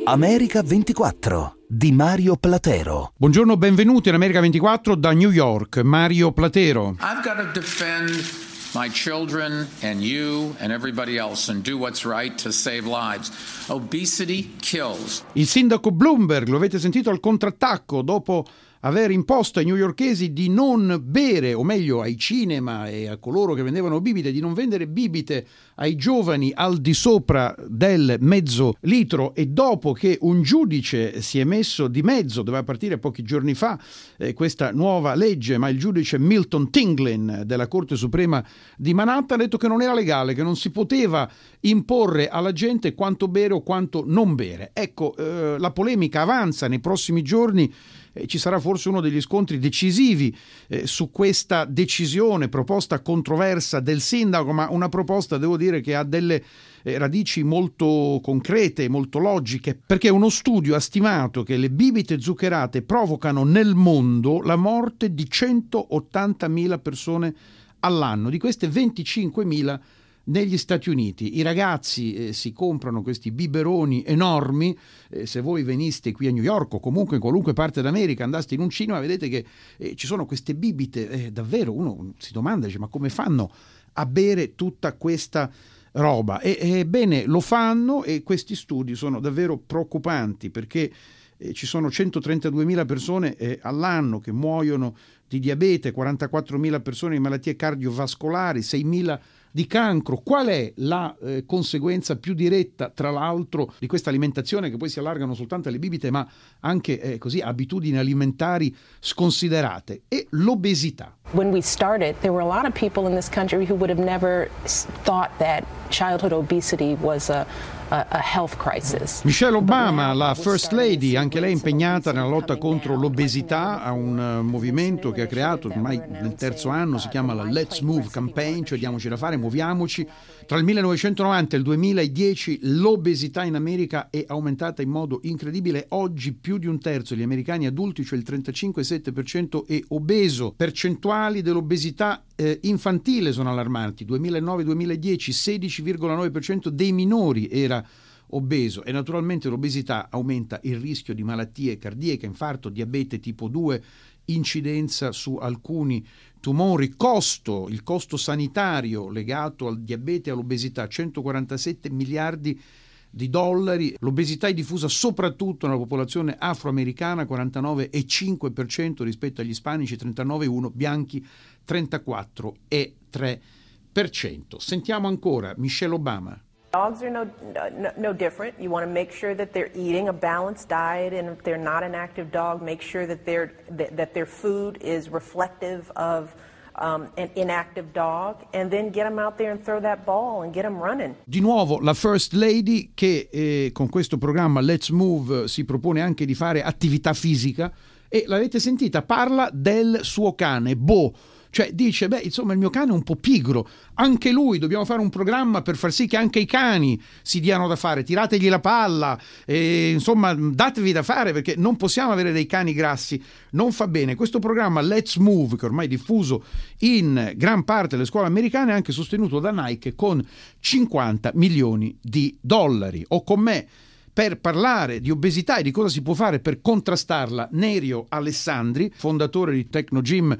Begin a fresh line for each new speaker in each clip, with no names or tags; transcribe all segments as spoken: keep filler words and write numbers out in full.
America ventiquattro di Mario Platero.
Buongiorno, benvenuti in America ventiquattro da New York, Mario Platero.
I've got to defend my children and you and everybody else and do what's right to save lives. Obesity kills.
Il sindaco Bloomberg, lo avete sentito, al contrattacco dopo aver imposto ai newyorkesi di non bere, o meglio ai cinema e a coloro che vendevano bibite, di non vendere bibite ai giovani al di sopra del mezzo litro, e dopo che un giudice si è messo di mezzo, doveva partire pochi giorni fa eh, questa nuova legge, ma il giudice Milton Tinglin della Corte Suprema di Manhattan ha detto che non era legale, che non si poteva imporre alla gente quanto bere o quanto non bere. Ecco, eh, la polemica avanza nei prossimi giorni. Eh, ci sarà forse uno degli scontri decisivi eh, su questa decisione, proposta controversa del sindaco, ma una proposta, devo dire, che ha delle eh, radici molto concrete, molto logiche, perché uno studio ha stimato che le bibite zuccherate provocano nel mondo la morte di centottantamila persone all'anno, di queste venticinquemila negli Stati Uniti. I ragazzi eh, si comprano questi biberoni enormi. Eh, se voi veniste qui a New York o comunque in qualunque parte d'America, andaste in un cinema, vedete che eh, ci sono queste bibite, eh, davvero uno si domanda, dice, ma come fanno a bere tutta questa roba? E, ebbene, lo fanno, e questi studi sono davvero preoccupanti, perché eh, ci sono centotrentaduemila persone eh, all'anno che muoiono di diabete, quarantaquattromila persone di malattie cardiovascolari, seimila di cancro. Qual è la eh, conseguenza più diretta, tra l'altro, di questa alimentazione, che poi si allargano soltanto alle bibite, ma anche eh, così abitudini alimentari sconsiderate? E l'obesità.
When we started, there were a lot of people in this country who would have never thought that childhood obesity was a, a, a health crisis.
Michelle Obama, la First Lady, anche lei impegnata nella lotta contro l'obesità, ha un uh, movimento che ha creato ormai nel terzo anno, si chiama la Let's Move Campaign, cioè diamoci da fare, muoviamoci. Tra il millenovecentonovanta e il duemiladieci l'obesità in America è aumentata in modo incredibile. Oggi più di un terzo degli americani adulti, cioè il trentacinque virgola sette per cento, è obeso. Percentuali dell'obesità eh, infantile sono allarmanti. duemilanove duemiladieci sedici virgola nove per cento dei minori era obeso, e naturalmente l'obesità aumenta il rischio di malattie cardiache, infarto, diabete tipo due, incidenza su alcuni tumori, costo, il costo sanitario legato al diabete e all'obesità, centoquarantasette miliardi di dollari. L'obesità è diffusa soprattutto nella popolazione afroamericana, quarantanove virgola cinque per cento rispetto agli ispanici, trentanove virgola uno per cento, bianchi trentaquattro virgola tre per cento. Sentiamo ancora Michelle Obama.
Dogs are no, no no different. You want to make sure that they're eating a balanced diet, and if they're not an active dog, make sure that their that, that their food is reflective of um, an inactive dog, and then get them out there and throw that ball and get them running.
Di nuovo la First Lady, che eh, con questo programma Let's Move si propone anche di fare attività fisica, e l'avete sentita, parla del suo cane Bo. Cioè dice, beh, insomma, il mio cane è un po' pigro, anche lui, dobbiamo fare un programma per far sì che anche i cani si diano da fare, tirategli la palla, e, insomma, datevi da fare, perché non possiamo avere dei cani grassi, non fa bene. Questo programma Let's Move, che ormai è diffuso in gran parte delle scuole americane, è anche sostenuto da Nike con cinquanta milioni di dollari. O con me, per parlare di obesità e di cosa si può fare per contrastarla, Nerio Alessandri, fondatore di Technogym,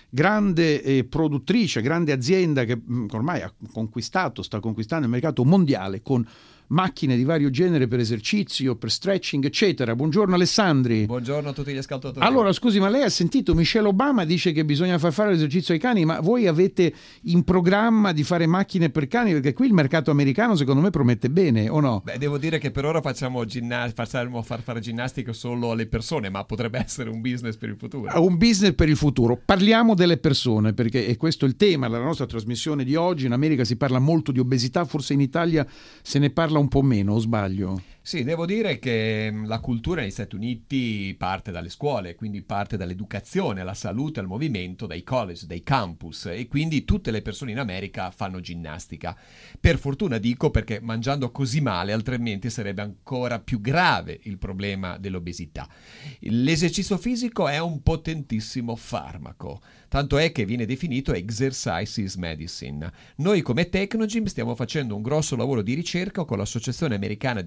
grande eh, produttrice, grande azienda che mh, ormai ha conquistato, sta conquistando il mercato mondiale con macchine di vario genere per esercizio, per stretching, eccetera. Buongiorno Alessandri.
Buongiorno a tutti gli ascoltatori.
Allora, scusi, ma lei ha sentito Michelle Obama dice che bisogna far fare l'esercizio ai cani, ma voi avete in programma di fare macchine per cani? Perché qui il mercato americano secondo me promette bene, o no?
Beh, devo dire che per ora facciamo, ginna- facciamo far fare ginnastica solo alle persone, ma potrebbe essere un business per il futuro.
Un business per il futuro. Parliamo delle persone, perché è questo il tema della nostra trasmissione di oggi. In America si parla molto di obesità, forse in Italia se ne parla un po' meno, o sbaglio?
Sì, devo dire che la cultura negli Stati Uniti parte dalle scuole, quindi parte dall'educazione, alla salute, al movimento, dai college, dai campus, e quindi tutte le persone in America fanno ginnastica. Per fortuna dico, perché mangiando così male altrimenti sarebbe ancora più grave il problema dell'obesità. L'esercizio fisico è un potentissimo farmaco, tanto è che viene definito exercise is medicine. Noi come Technogym stiamo facendo un grosso lavoro di ricerca con l'Associazione Americana dei Medici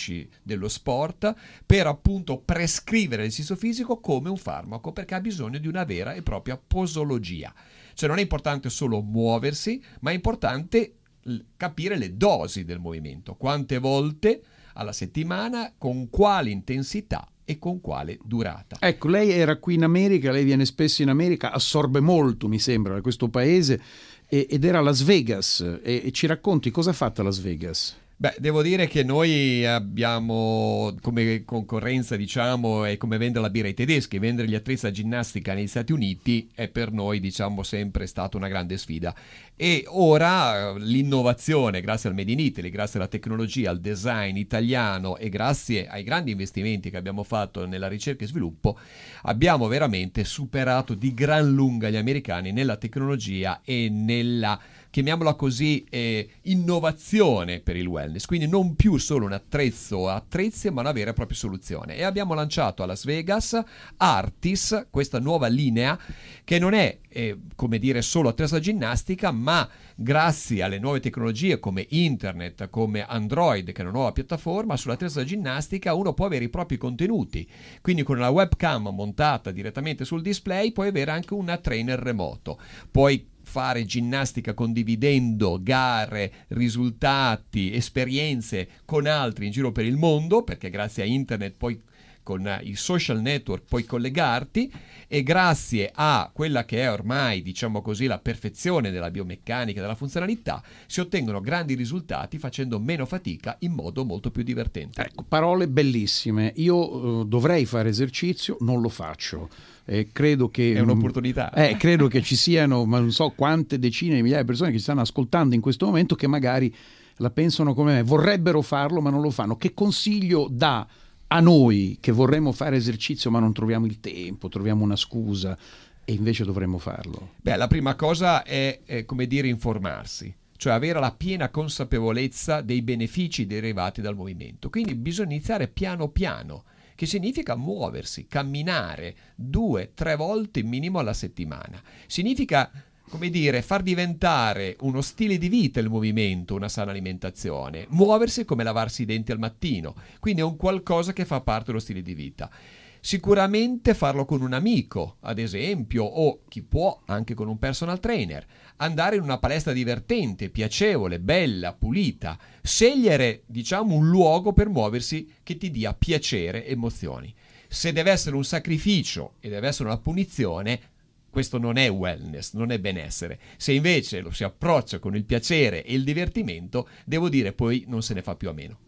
medici dello sport per appunto prescrivere l'esercizio fisico come un farmaco, perché ha bisogno di una vera e propria posologia. Cioè non è importante solo muoversi, ma è importante capire le dosi del movimento, quante volte alla settimana, con quale intensità e con quale durata.
Ecco, lei era qui in America, lei viene spesso in America, assorbe molto, mi sembra, da questo paese, e, ed era a Las Vegas, e, e ci racconti cosa ha fatto a Las Vegas?
Beh, devo dire che noi abbiamo come concorrenza, diciamo, è come vendere la birra ai tedeschi. Vendere gli attrezzi da ginnastica negli Stati Uniti è per noi, diciamo, sempre stata una grande sfida. E ora l'innovazione, grazie al Made in Italy, grazie alla tecnologia, al design italiano e grazie ai grandi investimenti che abbiamo fatto nella ricerca e sviluppo, abbiamo veramente superato di gran lunga gli americani nella tecnologia e nella, chiamiamola così, eh, innovazione per il wellness. Quindi non più solo un attrezzo o attrezzi, ma una vera e propria soluzione. E abbiamo lanciato a Las Vegas Artis, questa nuova linea che non è, eh, come dire, solo attrezzo da ginnastica, ma grazie alle nuove tecnologie come internet, come Android, che è una nuova piattaforma, sull'attrezzo da ginnastica uno può avere i propri contenuti. Quindi con una webcam montata direttamente sul display puoi avere anche una trainer remoto. Puoi fare ginnastica condividendo gare, risultati, esperienze con altri in giro per il mondo, perché grazie a internet poi con i social network puoi collegarti, e grazie a quella che è ormai, diciamo così, la perfezione della biomeccanica, della funzionalità, si ottengono grandi risultati facendo meno fatica in modo molto più divertente.
Ecco, parole bellissime. Io eh, dovrei fare esercizio, non lo faccio. Eh, credo che
è un'opportunità.
Eh, credo che ci siano, ma non so quante decine di migliaia di persone che ci stanno ascoltando in questo momento che magari la pensano come me, vorrebbero farlo ma non lo fanno. Che consiglio dà a noi che vorremmo fare esercizio ma non troviamo il tempo, troviamo una scusa e invece dovremmo farlo?
Beh, la prima cosa è, è come dire, informarsi, cioè avere la piena consapevolezza dei benefici derivati dal movimento. Quindi bisogna iniziare piano piano, che significa muoversi, camminare due, tre volte minimo alla settimana. Significa, come dire, far diventare uno stile di vita il movimento, una sana alimentazione. Muoversi è come lavarsi i denti al mattino, quindi è un qualcosa che fa parte dello stile di vita. Sicuramente farlo con un amico, ad esempio, o chi può anche con un personal trainer. Andare in una palestra divertente, piacevole, bella, pulita. Scegliere, diciamo, un luogo per muoversi che ti dia piacere e emozioni. Se deve essere un sacrificio e deve essere una punizione, questo non è wellness, non è benessere. Se invece lo si approccia con il piacere e il divertimento, devo dire poi non se ne fa più a meno.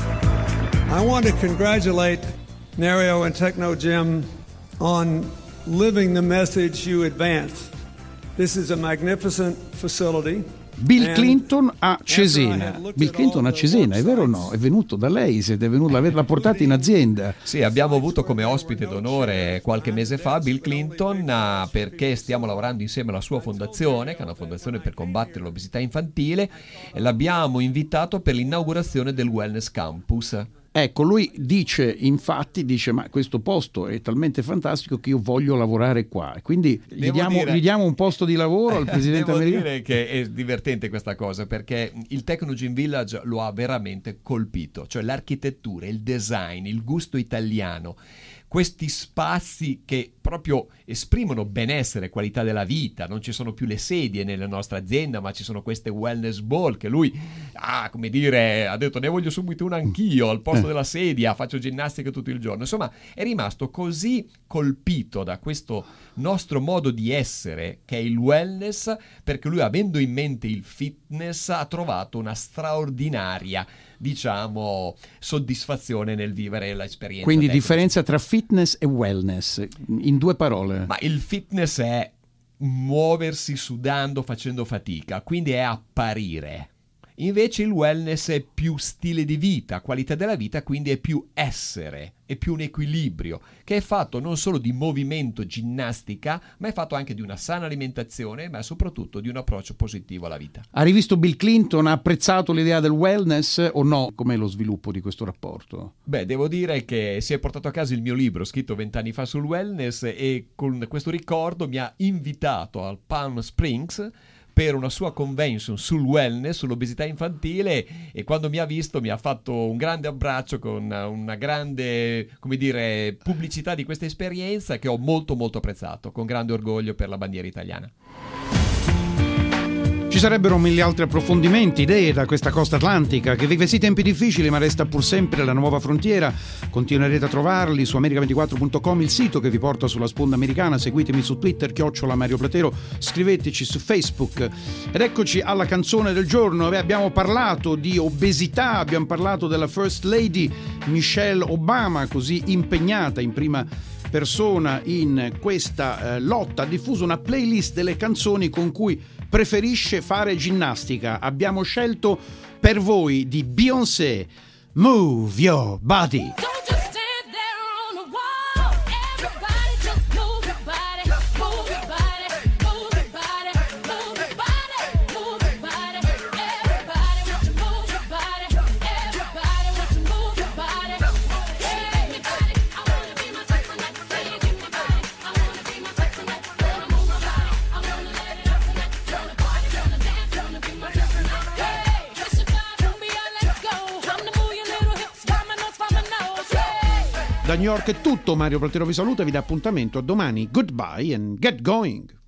I want to congratulate Nerio and Technogym on living the message you advance. This is a magnificent facility.
Bill Clinton a Cesena. Bill Clinton a Cesena, è vero o no? È venuto da lei, siete venuti, l'ha portato in azienda.
Sì, abbiamo avuto come ospite d'onore qualche mese fa Bill Clinton, perché stiamo lavorando insieme alla sua fondazione, che è una fondazione per combattere l'obesità infantile, e l'abbiamo invitato per l'inaugurazione del Wellness Campus.
Ecco, lui dice, infatti, dice, ma questo posto è talmente fantastico che io voglio lavorare qua. Quindi gli diamo,
dire,
gli diamo un posto di lavoro al presidente
devo
americano.
Devo dire che è divertente questa cosa, perché il Technogym Village lo ha veramente colpito. Cioè l'architettura, il design, il gusto italiano, questi spazi che proprio esprimono benessere, qualità della vita. Non ci sono più le sedie nella nostra azienda, ma ci sono queste wellness ball che lui ah, come dire, ha detto ne voglio subito una anch'io al posto della sedia, faccio ginnastica tutto il giorno. Insomma, è rimasto così colpito da questo nostro modo di essere che è il wellness, perché lui, avendo in mente il fitness, ha trovato una straordinaria, diciamo, soddisfazione nel vivere l'esperienza.
Quindi
tecnica.
Differenza tra fitness e wellness, in due parole.
Ma il fitness è muoversi sudando, facendo fatica, quindi è apparire. Invece il wellness è più stile di vita, qualità della vita, quindi è più essere, è più un equilibrio, che è fatto non solo di movimento, ginnastica, ma è fatto anche di una sana alimentazione, ma soprattutto di un approccio positivo alla vita.
Ha rivisto Bill Clinton? Ha apprezzato l'idea del wellness o no? Com'è lo sviluppo di questo rapporto?
Beh, devo dire che si è portato a casa il mio libro scritto vent'anni fa sul wellness, e con questo ricordo mi ha invitato al Palm Springs per una sua convention sul wellness, sull'obesità infantile, e quando mi ha visto mi ha fatto un grande abbraccio con una grande, come dire, pubblicità di questa esperienza che ho molto molto apprezzato, con grande orgoglio per la bandiera italiana.
Ci sarebbero mille altri approfondimenti, idee da questa costa atlantica che vive sì tempi difficili ma resta pur sempre la nuova frontiera. Continuerete a trovarli su america ventiquattro punto com, il sito che vi porta sulla sponda americana. Seguitemi su Twitter, chiocciola Mario Platero, scriveteci su Facebook. Ed eccoci alla canzone del giorno. Beh, abbiamo parlato di obesità, abbiamo parlato della First Lady Michelle Obama, così impegnata in prima persona in questa eh, lotta. Ha diffuso una playlist delle canzoni con cui preferisce fare ginnastica. Abbiamo scelto per voi di Beyoncé, Move Your Body. Da New York è tutto, Mario Platero vi saluta e vi dà appuntamento a domani. Goodbye and get going.